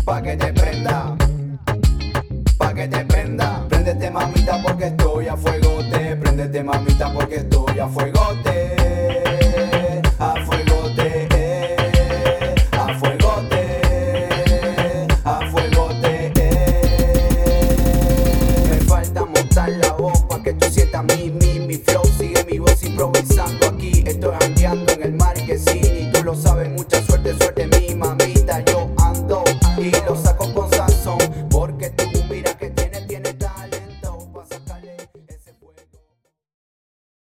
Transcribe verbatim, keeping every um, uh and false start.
pa' que te prenda, pa' que te prenda. Préndete mamita porque estoy a fuegote, préndete mamita porque estoy a fuegote, a fuegote, eh, a fuegote, a fuegote, eh. Me falta montar la voz pa' que tú